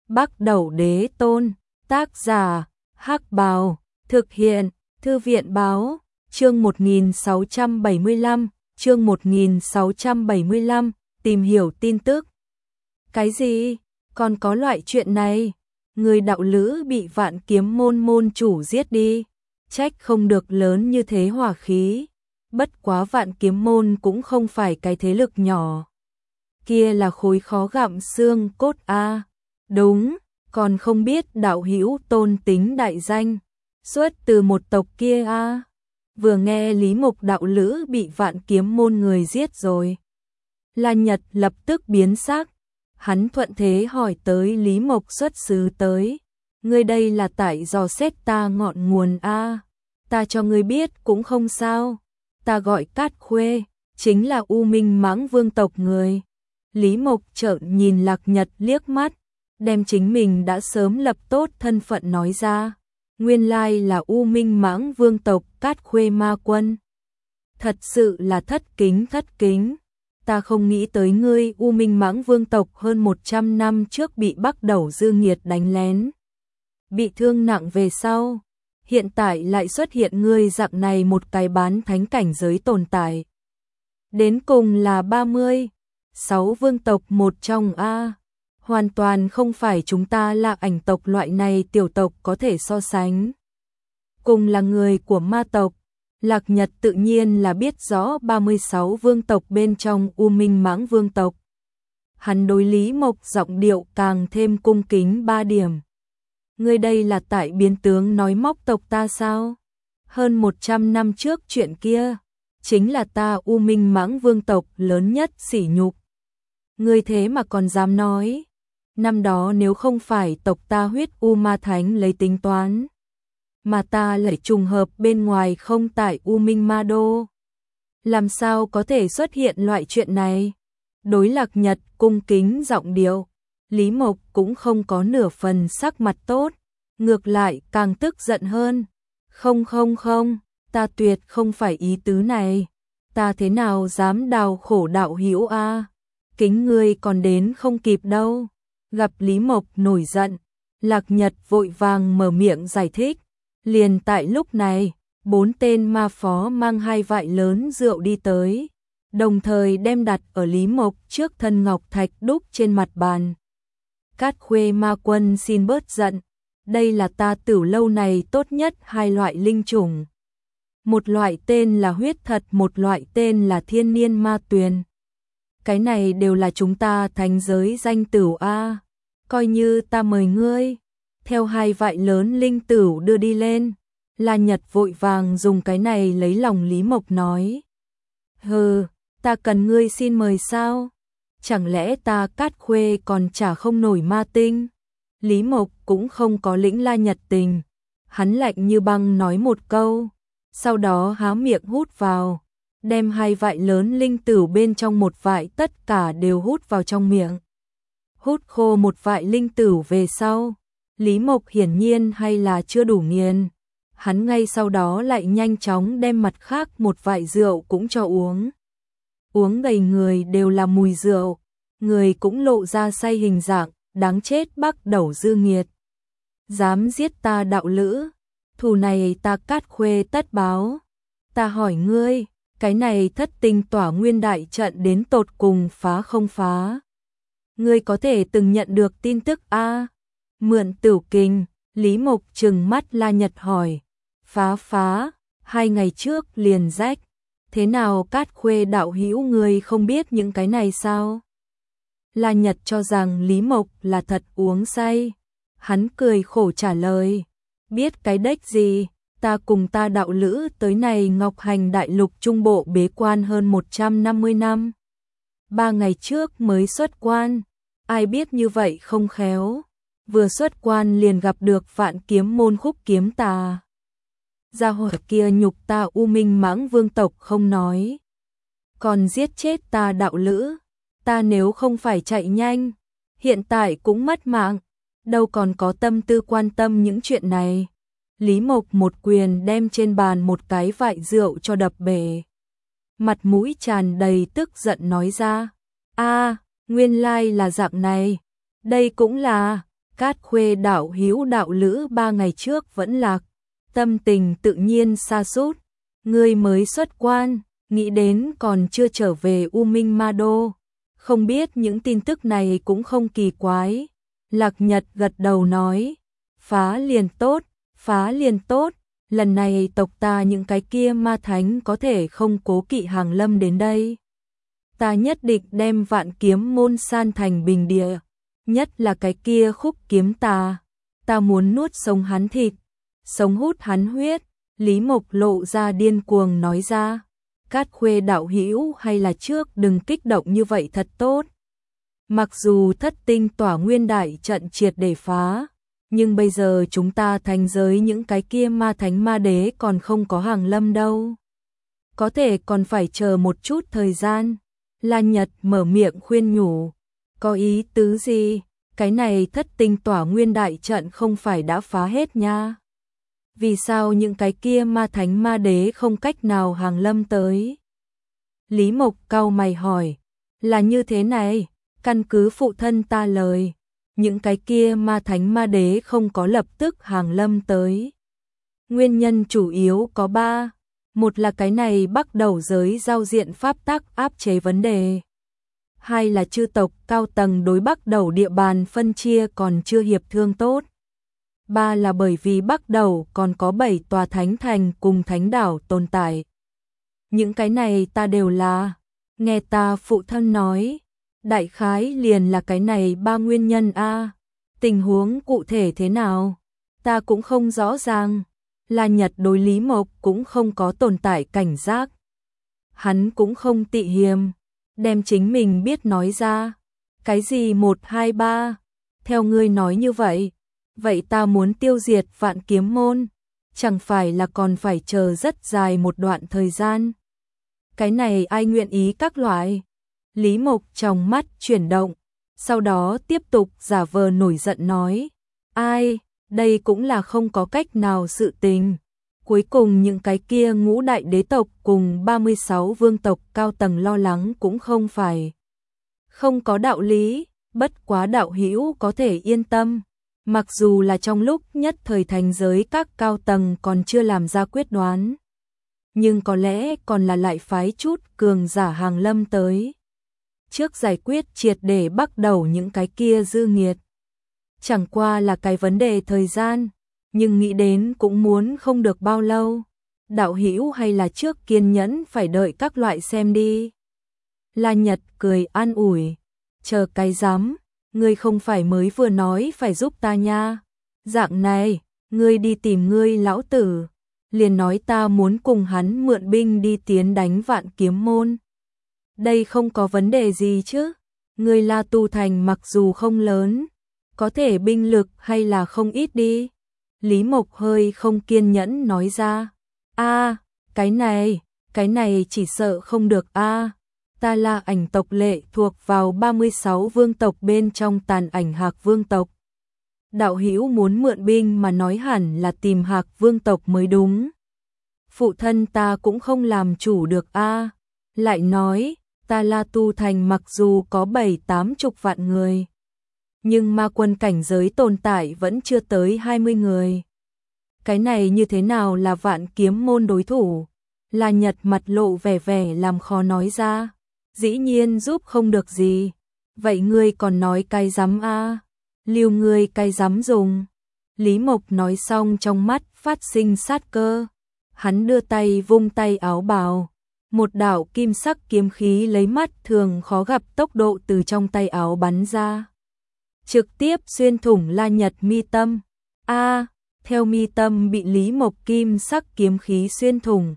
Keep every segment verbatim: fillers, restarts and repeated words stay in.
Bắc Đẩu Đế Tôn, tác giả, Hắc Bào, thực hiện, Thư viện Báo, chương một nghìn sáu trăm bảy mươi lăm, chương một nghìn sáu trăm bảy mươi lăm, tìm hiểu tin tức. Cái gì? Còn có loại chuyện này? Người đạo lữ bị Vạn Kiếm môn môn chủ giết đi, trách không được lớn như thế hỏa khí. Bất quá Vạn Kiếm môn cũng không phải cái thế lực nhỏ. Kia là khối khó gặm xương cốt a. Đúng, còn không biết đạo hữu Tôn tính đại danh, xuất từ một tộc kia a. Vừa nghe Lý Mục đạo lữ bị Vạn Kiếm môn người giết rồi, La Nhật lập tức biến sắc. Hắn thuận thế hỏi tới Lý Mộc xuất xứ tới. Ngươi đây là tại dò xét ta ngọn nguồn a. Ta cho ngươi biết cũng không sao. Ta gọi Cát Khuê, chính là U Minh Mãng Vương tộc người. Lý Mộc trợn nhìn Lạc Nhật liếc mắt, đem chính mình đã sớm lập tốt thân phận nói ra. Nguyên lai là U Minh Mãng Vương tộc Cát Khuê ma quân. Thật sự là thất kính thất kính. Ta không nghĩ tới ngươi U Minh Mãng Vương tộc hơn một trăm năm trước bị Bắc Đẩu Dư Nghiệt đánh lén, bị thương nặng về sau, hiện tại lại xuất hiện ngươi dạng này một cái bán thánh cảnh giới tồn tại. Đến cùng là ba mươi sáu vương tộc một trong a, hoàn toàn không phải chúng ta là ảnh tộc loại này tiểu tộc có thể so sánh. Cùng là người của ma tộc, Lạc Nhật tự nhiên là biết rõ ba mươi sáu vương tộc bên trong U Minh Mãng Vương tộc. Hắn đối Lý Mộc giọng điệu càng thêm cung kính ba điểm. Ngươi đây là tại biến tướng nói móc tộc ta sao? Hơn một trăm năm trước chuyện kia, chính là ta U Minh Mãng Vương tộc lớn nhất sỉ nhục. Ngươi thế mà còn dám nói, năm đó nếu không phải tộc ta huyết U Ma Thánh lấy tính toán, mà ta lại trùng hợp bên ngoài không tại U Minh Ma Đô, làm sao có thể xuất hiện loại chuyện này? Đối Lạc Nhật cung kính giọng điệu, Lý Mộc cũng không có nửa phần sắc mặt tốt, ngược lại càng tức giận hơn. Không không không, ta tuyệt không phải ý tứ này. Ta thế nào dám đào khổ đạo hữu a? Kính ngươi còn đến không kịp đâu. Gặp Lý Mộc nổi giận, Lạc Nhật vội vàng mở miệng giải thích. Liền tại lúc này, bốn tên ma phó mang hai vại lớn rượu đi tới, đồng thời đem đặt ở Lý Mộc trước thân ngọc thạch đúc trên mặt bàn. Cát Khuê ma quân xin bớt giận, đây là ta Tửu lâu này tốt nhất hai loại linh chủng. Một loại tên là huyết thật, một loại tên là thiên niên ma tuyền. Cái này đều là chúng ta thánh giới danh tửu a, coi như ta mời ngươi. Theo hai vại lớn linh tửu đưa đi lên, La Nhật vội vàng dùng cái này lấy lòng Lý Mộc nói. Hừ, ta cần ngươi xin mời sao? Chẳng lẽ ta Cát Khuê còn trả không nổi ma tinh? Lý Mộc cũng không có lĩnh La Nhật tình, hắn lạnh như băng nói một câu, sau đó há miệng hút vào, đem hai vại lớn linh tửu bên trong một vại tất cả đều hút vào trong miệng. Hút khô một vại linh tửu về sau, Lý Mộc hiển nhiên hay là chưa đủ nghiền, hắn ngay sau đó lại nhanh chóng đem mặt khác một vại rượu cũng cho uống. Uống đầy người đều là mùi rượu, người cũng lộ ra say hình dạng, đáng chết Bắc Đẩu Dư Nghiệt. Dám giết ta đạo lữ, thù này ta Cát Khuê tất báo. Ta hỏi ngươi, cái này thất tinh tỏa nguyên đại trận đến tột cùng phá không phá? Ngươi có thể từng nhận được tin tức a? Mượn Tửu Kình, Lý Mộc trừng mắt La Nhật hỏi. Phá phá, hai ngày trước liền rách. Thế nào Cát Khuê đạo hữu ngươi không biết những cái này sao? La Nhật cho rằng Lý Mộc là thật uống say. Hắn cười khổ trả lời. Biết cái đếch gì, ta cùng ta đạo lữ tới này Ngọc Hành đại lục trung bộ bế quan hơn một trăm năm mươi năm. Ba ngày trước mới xuất quan, ai biết như vậy không khéo. Vừa xuất quan liền gặp được Vạn Kiếm môn Khúc Kiếm Tà. Gia hỏa kia nhục ta U Minh Mãng Vương tộc không nói, còn giết chết ta đạo lữ. Ta nếu không phải chạy nhanh, hiện tại cũng mất mạng, đâu còn có tâm tư quan tâm những chuyện này. Lý Mộc một quyền đem trên bàn một cái vại rượu cho đập bể. Mặt mũi tràn đầy tức giận nói ra. A, nguyên lai là dạng này. Đây cũng là, Cát Khuê đạo hữu đạo lữ ba ngày trước vẫn lạc, tâm tình tự nhiên sa sút, ngươi mới xuất quan, nghĩ đến còn chưa trở về U Minh Ma Đô, không biết những tin tức này cũng không kỳ quái. Lạc Nhật gật đầu nói, phá liền tốt, phá liền tốt, lần này tộc ta những cái kia ma thánh có thể không cố kỵ hàng lâm đến đây. Ta nhất định đem Vạn Kiếm môn san thành bình địa, nhất là cái kia Khúc Kiếm tà, ta muốn nuốt sống hắn thịt, sống hút hắn huyết. Lý Mộc lộ ra điên cuồng nói ra, Cát Khuê đạo hữu hay là trước đừng kích động như vậy thật tốt. Mặc dù thất tinh tỏa nguyên đại trận triệt để phá, nhưng bây giờ chúng ta thành giới những cái kia ma thánh ma đế còn không có hàng lâm đâu. Có thể còn phải chờ một chút thời gian. La Nhật mở miệng khuyên nhủ, có ý tứ gì, cái này thất tinh tỏa nguyên đại trận không phải đã phá hết nha. Vì sao những cái kia ma thánh ma đế không cách nào hàng lâm tới? Lý Mộc cau mày hỏi, là như thế này, căn cứ phụ thân ta lời, những cái kia ma thánh ma đế không có lập tức hàng lâm tới. Nguyên nhân chủ yếu có ba, một là cái này bắt đầu giới giao diện pháp tắc áp chế vấn đề. Hai là chư tộc cao tầng đối bắt đầu địa bàn phân chia còn chưa hiệp thương tốt. Ba là bởi vì bắt đầu còn có bảy tòa thánh thành cùng thánh đảo tồn tại. Những cái này ta đều là, nghe ta phụ thân nói, đại khái liền là cái này ba nguyên nhân a. Tình huống cụ thể thế nào, ta cũng không rõ ràng. La Nhật đối Lý Mộc cũng không có tồn tại cảnh giác. Hắn cũng không tị hiềm, đem chính mình biết nói ra. Cái gì một hai ba, theo ngươi nói như vậy, vậy ta muốn tiêu diệt Vạn Kiếm môn, chẳng phải là còn phải chờ rất dài một đoạn thời gian. Cái này ai nguyện ý các loại. Lý Mộc trong mắt chuyển động, sau đó tiếp tục giả vờ nổi giận nói, ai, đây cũng là không có cách nào sự tình. Cuối cùng những cái kia ngũ đại đế tộc cùng ba mươi sáu vương tộc cao tầng lo lắng cũng không phải không có đạo lý, bất quá đạo hữu có thể yên tâm. Mặc dù là trong lúc nhất thời thành giới các cao tầng còn chưa làm ra quyết đoán, nhưng có lẽ còn là lại phái chút cường giả hàng lâm tới. Trước giải quyết triệt để bắt đầu những cái kia dư nghiệt. Chẳng qua là cái vấn đề thời gian, nhưng nghĩ đến cũng muốn không được bao lâu. Đạo hữu hay là trước kiên nhẫn phải đợi các loại xem đi. La Nhật cười an ủi, chờ cái rắm, ngươi không phải mới vừa nói phải giúp ta nha. Dạng này, ngươi đi tìm ngươi lão tử, liền nói ta muốn cùng hắn mượn binh đi tiến đánh Vạn Kiếm môn. Đây không có vấn đề gì chứ, ngươi La Tu Thành mặc dù không lớn, có thể binh lực hay là không ít đi. Lý Mộc hơi không kiên nhẫn nói ra, a, cái này, cái này chỉ sợ không được a. Ta là ảnh tộc lệ thuộc vào ba mươi sáu vương tộc bên trong Tàn Ảnh Hạc vương tộc. Đạo hữu muốn mượn binh mà nói hẳn là tìm Hạc vương tộc mới đúng. Phụ thân ta cũng không làm chủ được a. Lại nói, ta La Tu Thành mặc dù có bảy tám chục vạn người, nhưng ma quân cảnh giới tồn tại vẫn chưa tới hai mươi người. Cái này như thế nào là Vạn Kiếm môn đối thủ? La Nhật mặt lộ vẻ vẻ làm khó nói ra. Dĩ nhiên giúp không được gì. Vậy ngươi còn nói cái rắm a? Lưu ngươi cái rắm dùng. Lý Mộc nói xong trong mắt phát sinh sát cơ. Hắn đưa tay vung tay áo bào. Một đạo kim sắc kiếm khí lấy mắt thường khó gặp tốc độ từ trong tay áo bắn ra. Trực tiếp xuyên thủng La Nhật mi tâm. A, theo mi tâm bị Lý Mộc kim sắc kiếm khí xuyên thủng.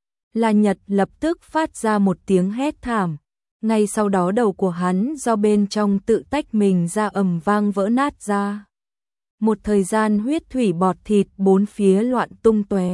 La Nhật lập tức phát ra một tiếng hét thảm. Ngay sau đó đầu của hắn do bên trong tự tách mình ra ầm vang vỡ nát ra. Một thời gian huyết thủy bọt thịt bốn phía loạn tung tóe.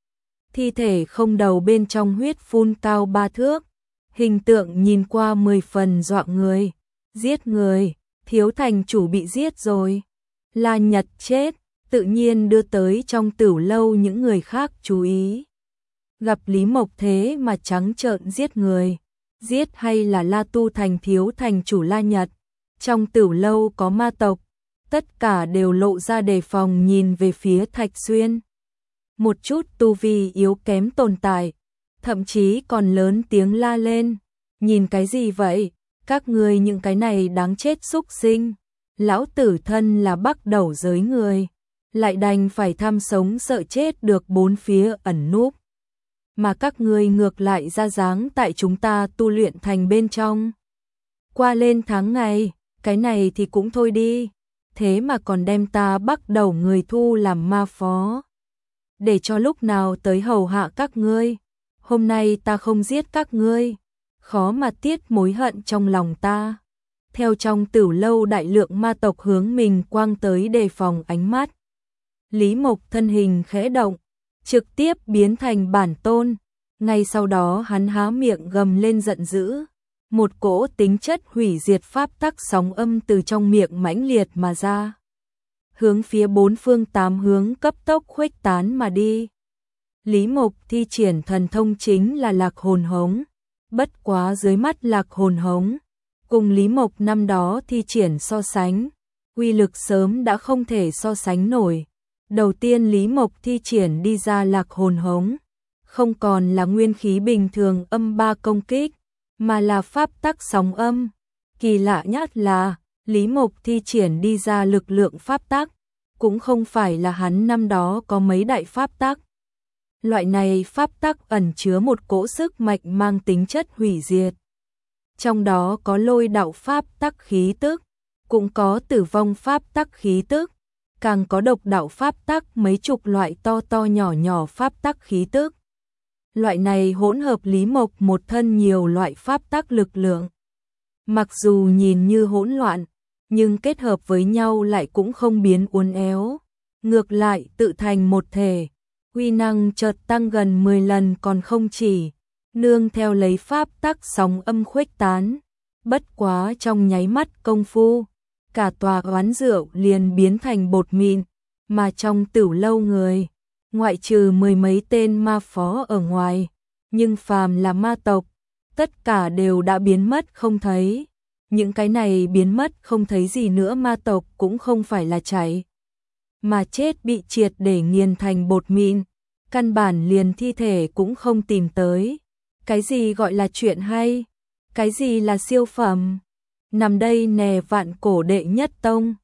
Thi thể không đầu bên trong huyết phun cao ba thước. Hình tượng nhìn qua mười phần dọa người. Giết người, thiếu thành chủ bị giết rồi. La Nhật chết, tự nhiên đưa tới trong tửu lâu những người khác chú ý. Gặp Lý Mộc thế mà trắng trợn giết người. Giết hay là La Tu Thành thiếu thành chủ La Nhật. Trong tửu lâu có ma tộc, tất cả đều lộ ra đề phòng nhìn về phía Thạch Xuyên. Một chút tu vi yếu kém tồn tại, thậm chí còn lớn tiếng la lên, nhìn cái gì vậy, các ngươi những cái này đáng chết xúc sinh, lão tử thân là Bắc Đầu giới người, lại đành phải tham sống sợ chết được bốn phía ẩn núp. Mà các ngươi ngược lại ra dáng tại chúng ta tu luyện thành bên trong. Qua lên tháng ngày, cái này thì cũng thôi đi, thế mà còn đem ta Bắc Đầu người thu làm ma phó. Để cho lúc nào tới hầu hạ các ngươi, hôm nay ta không giết các ngươi, khó mà tiết mối hận trong lòng ta. Theo trong Tử Lâu đại lượng ma tộc hướng mình quang tới đề phòng ánh mắt. Lý Mộc thân hình khẽ động, trực tiếp biến thành bản tôn, ngay sau đó hắn há miệng gầm lên giận dữ, một cỗ tính chất hủy diệt pháp tắc sóng âm từ trong miệng mãnh liệt mà ra, hướng phía bốn phương tám hướng cấp tốc khuếch tán mà đi. Lý Mộc thi triển thần thông chính là Lạc Hồn Hống, bất quá dưới mắt Lạc Hồn Hống cùng Lý Mộc năm đó thi triển so sánh, uy lực sớm đã không thể so sánh nổi. Đầu tiên Lý Mộc thi triển đi ra Lạc Hồn Hống, không còn là nguyên khí bình thường âm ba công kích, mà là pháp tắc sóng âm. Kỳ lạ nhất là, Lý Mộc thi triển đi ra lực lượng pháp tắc, cũng không phải là hắn năm đó có mấy đại pháp tắc. Loại này pháp tắc ẩn chứa một cỗ sức mạnh mang tính chất hủy diệt. Trong đó có lôi đạo pháp tắc khí tức, cũng có tử vong pháp tắc khí tức, càng có độc đạo pháp tắc mấy chục loại to to nhỏ nhỏ pháp tắc khí tức. Loại này hỗn hợp Lý Mộc một thân nhiều loại pháp tắc lực lượng. Mặc dù nhìn như hỗn loạn, nhưng kết hợp với nhau lại cũng không biến uốn éo, ngược lại tự thành một thể, uy năng chợt tăng gần mười lần còn không chỉ, nương theo lấy pháp tắc sóng âm khuếch tán, bất quá trong nháy mắt công phu, cả tòa quán rượu liền biến thành bột mịn, mà trong Tử Lâu người, ngoại trừ mười mấy tên ma phó ở ngoài, nhưng phàm là ma tộc, tất cả đều đã biến mất không thấy. Những cái này biến mất không thấy gì nữa ma tộc cũng không phải là chảy, mà chết bị triệt để nghiền thành bột mịn, căn bản liền thi thể cũng không tìm tới. Cái gì gọi là chuyện hay? Cái gì là siêu phẩm? Nằm đây nè Vạn Cổ đệ nhất tông,